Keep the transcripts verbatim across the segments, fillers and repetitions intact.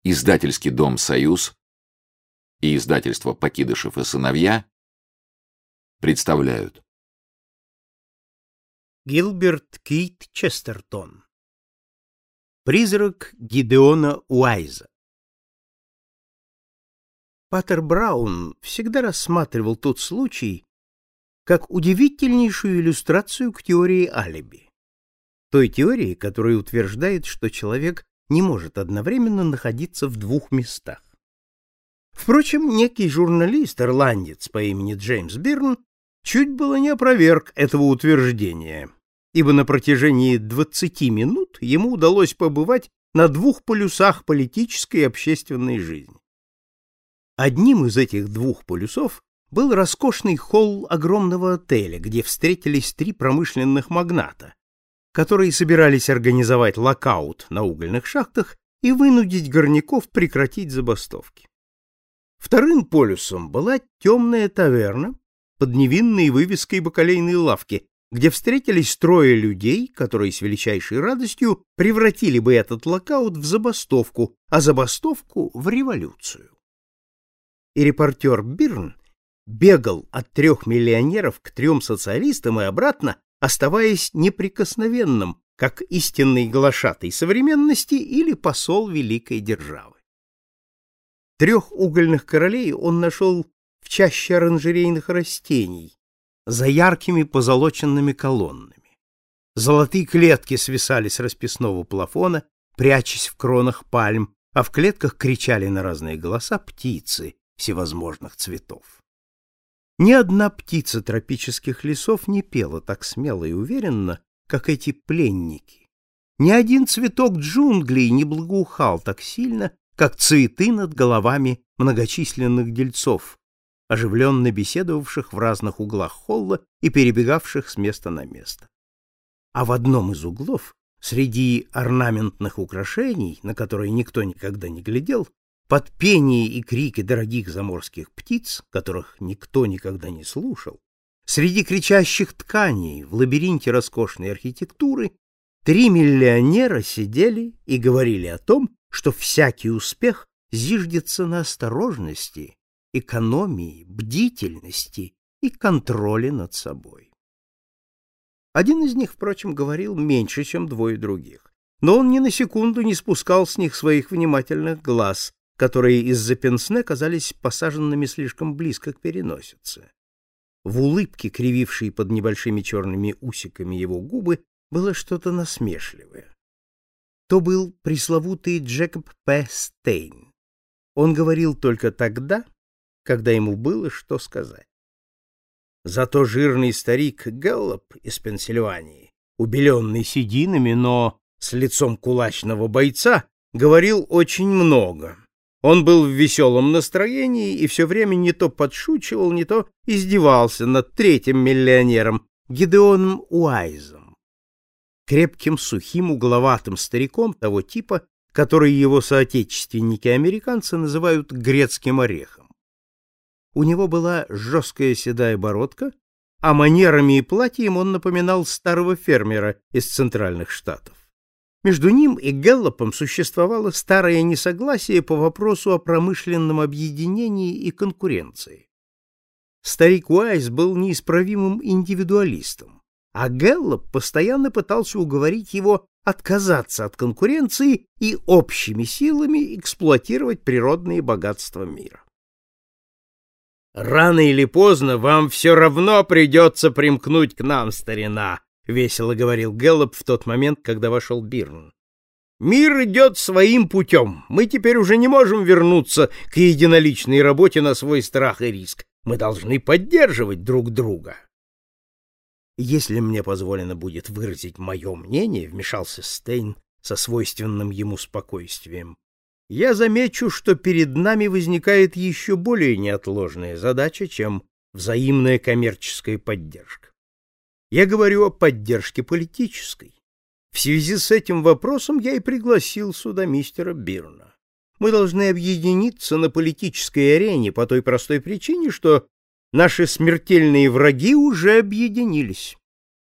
Издательский дом «Союз» и издательство «Покидышев и сыновья» представляют. Гилберт Кейт Честертон. Призрак Гидеона Уайза. Паттер Браун всегда рассматривал тот случай как удивительнейшую иллюстрацию к теории алиби. Той теории, которая утверждает, что человек не может одновременно находиться в двух местах. Впрочем, некий журналист-ирландец по имени Джеймс Бирн чуть было не опроверг этого утверждения, ибо на протяжении двадцати минут ему удалось побывать на двух полюсах политической и общественной жизни. Одним из этих двух полюсов был роскошный холл огромного отеля, где встретились три промышленных магната, которые собирались организовать локаут на угольных шахтах и вынудить горняков прекратить забастовки. Вторым полюсом была темная таверна под невинной вывеской бакалейной лавки, где встретились трое людей, которые с величайшей радостью превратили бы этот локаут в забастовку, а забастовку в революцию. И репортер Бирн бегал от трех миллионеров к трем социалистам и обратно, оставаясь неприкосновенным, как истинный глашатай современности или посол великой державы. Трех угольных королей он нашел в чаще оранжерейных растений, за яркими позолоченными колоннами. Золотые клетки свисали с расписного плафона, прячась в кронах пальм, а в клетках кричали на разные голоса птицы всевозможных цветов. Ни одна птица тропических лесов не пела так смело и уверенно, как эти пленники. Ни один цветок джунглей не благоухал так сильно, как цветы над головами многочисленных дельцов, оживленно беседовавших в разных углах холла и перебегавших с места на место. А в одном из углов, среди орнаментных украшений, на которые никто никогда не глядел, под пение и крики дорогих заморских птиц, которых никто никогда не слушал, среди кричащих тканей в лабиринте роскошной архитектуры, три миллионера сидели и говорили о том, что всякий успех зиждется на осторожности, экономии, бдительности и контроле над собой. Один из них, впрочем, говорил меньше, чем двое других, но он ни на секунду не спускал с них своих внимательных глаз, которые из-за пенсне казались посаженными слишком близко к переносице. В улыбке, кривившей под небольшими черными усиками его губы, было что-то насмешливое. То был пресловутый Джекоб П. Стейн. Он говорил только тогда, когда ему было что сказать. Зато жирный старик Гэллоп из Пенсильвании, убеленный сединами, но с лицом кулачного бойца, говорил очень много. Он был в веселом настроении и все время не то подшучивал, не то издевался над третьим миллионером, Гидеоном Уайзом, крепким, сухим, угловатым стариком того типа, который его соотечественники-американцы называют грецким орехом. У него была жесткая седая бородка, а манерами и платьем он напоминал старого фермера из Центральных Штатов. Между ним и Гэллопом существовало старое несогласие по вопросу о промышленном объединении и конкуренции. Старик Уайз был неисправимым индивидуалистом, а Гэллоп постоянно пытался уговорить его отказаться от конкуренции и общими силами эксплуатировать природные богатства мира. «Рано или поздно вам все равно придется примкнуть к нам, старина», — весело говорил Гэллоп в тот момент, когда вошел Бирн. «Мир идет своим путем. Мы теперь уже не можем вернуться к единоличной работе на свой страх и риск. Мы должны поддерживать друг друга». «Если мне позволено будет выразить мое мнение», — вмешался Стейн со свойственным ему спокойствием, «я замечу, что перед нами возникает еще более неотложная задача, чем взаимная коммерческая поддержка. Я говорю о поддержке политической. В связи с этим вопросом я и пригласил сюда мистера Бирна. Мы должны объединиться на политической арене по той простой причине, что наши смертельные враги уже объединились».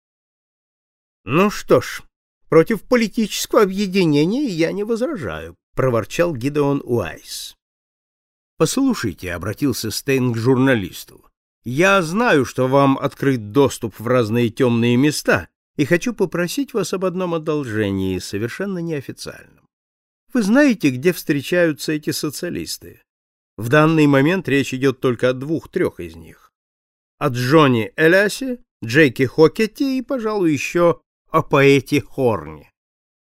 «Ну что ж, против политического объединения я не возражаю», проворчал Гидеон Уайс. «Послушайте», — обратился Стейн к журналисту, — «я знаю, что вам открыт доступ в разные темные места, и хочу попросить вас об одном одолжении, совершенно неофициальном. Вы знаете, где встречаются эти социалисты? В данный момент речь идет только о двух-трех из них. О Джонни Элиасе, Джейке Хокетте и, пожалуй, еще о поэте Хорне».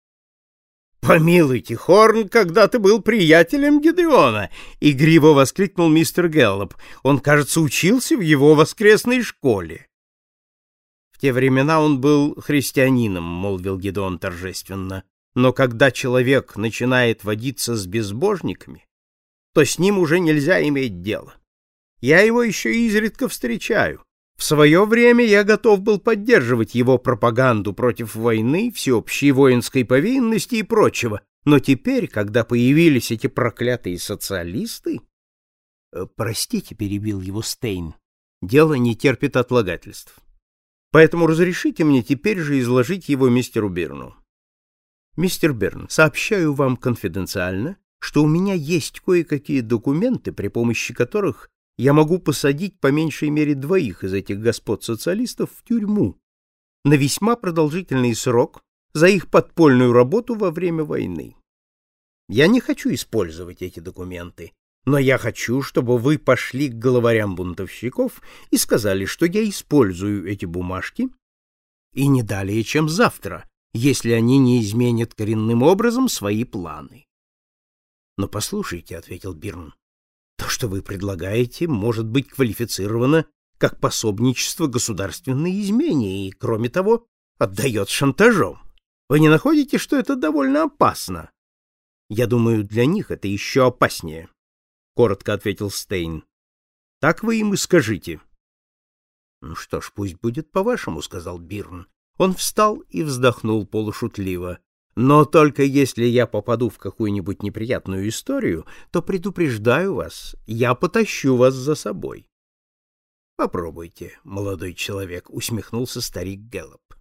«Помилуйте, Хорн когда-то был приятелем Гидеона!» — игриво воскликнул мистер Гэллоп. «Он, кажется, учился в его воскресной школе». «В те времена он был христианином», — молвил Гидеон торжественно. «Но когда человек начинает водиться с безбожниками, то с ним уже нельзя иметь дело. Я его еще изредка встречаю. В свое время я готов был поддерживать его пропаганду против войны, всеобщей воинской повинности и прочего, но теперь, когда появились эти проклятые социалисты...» «Простите», — перебил его Стейн, — «дело не терпит отлагательств. Поэтому разрешите мне теперь же изложить его мистеру Бирну. Мистер Бирн, сообщаю вам конфиденциально, что у меня есть кое-какие документы, при помощи которых я могу посадить по меньшей мере двоих из этих господ-социалистов в тюрьму на весьма продолжительный срок за их подпольную работу во время войны. Я не хочу использовать эти документы, но я хочу, чтобы вы пошли к главарям бунтовщиков и сказали, что я использую эти бумажки, и не далее, чем завтра, если они не изменят коренным образом свои планы. «Но послушайте», — ответил Бирн, — «то, что вы предлагаете, может быть квалифицировано как пособничество государственной измене и, кроме того, отдает шантажом. Вы не находите, что это довольно опасно?» «Я думаю, для них это еще опаснее», — коротко ответил Стейн. «Так вы им и скажите». «Ну что ж, пусть будет по-вашему», — сказал Бирн. Он встал и вздохнул полушутливо. «Но только если я попаду в какую-нибудь неприятную историю, то предупреждаю вас, я потащу вас за собой». «Попробуйте, молодой человек», — усмехнулся старик Гэллоп.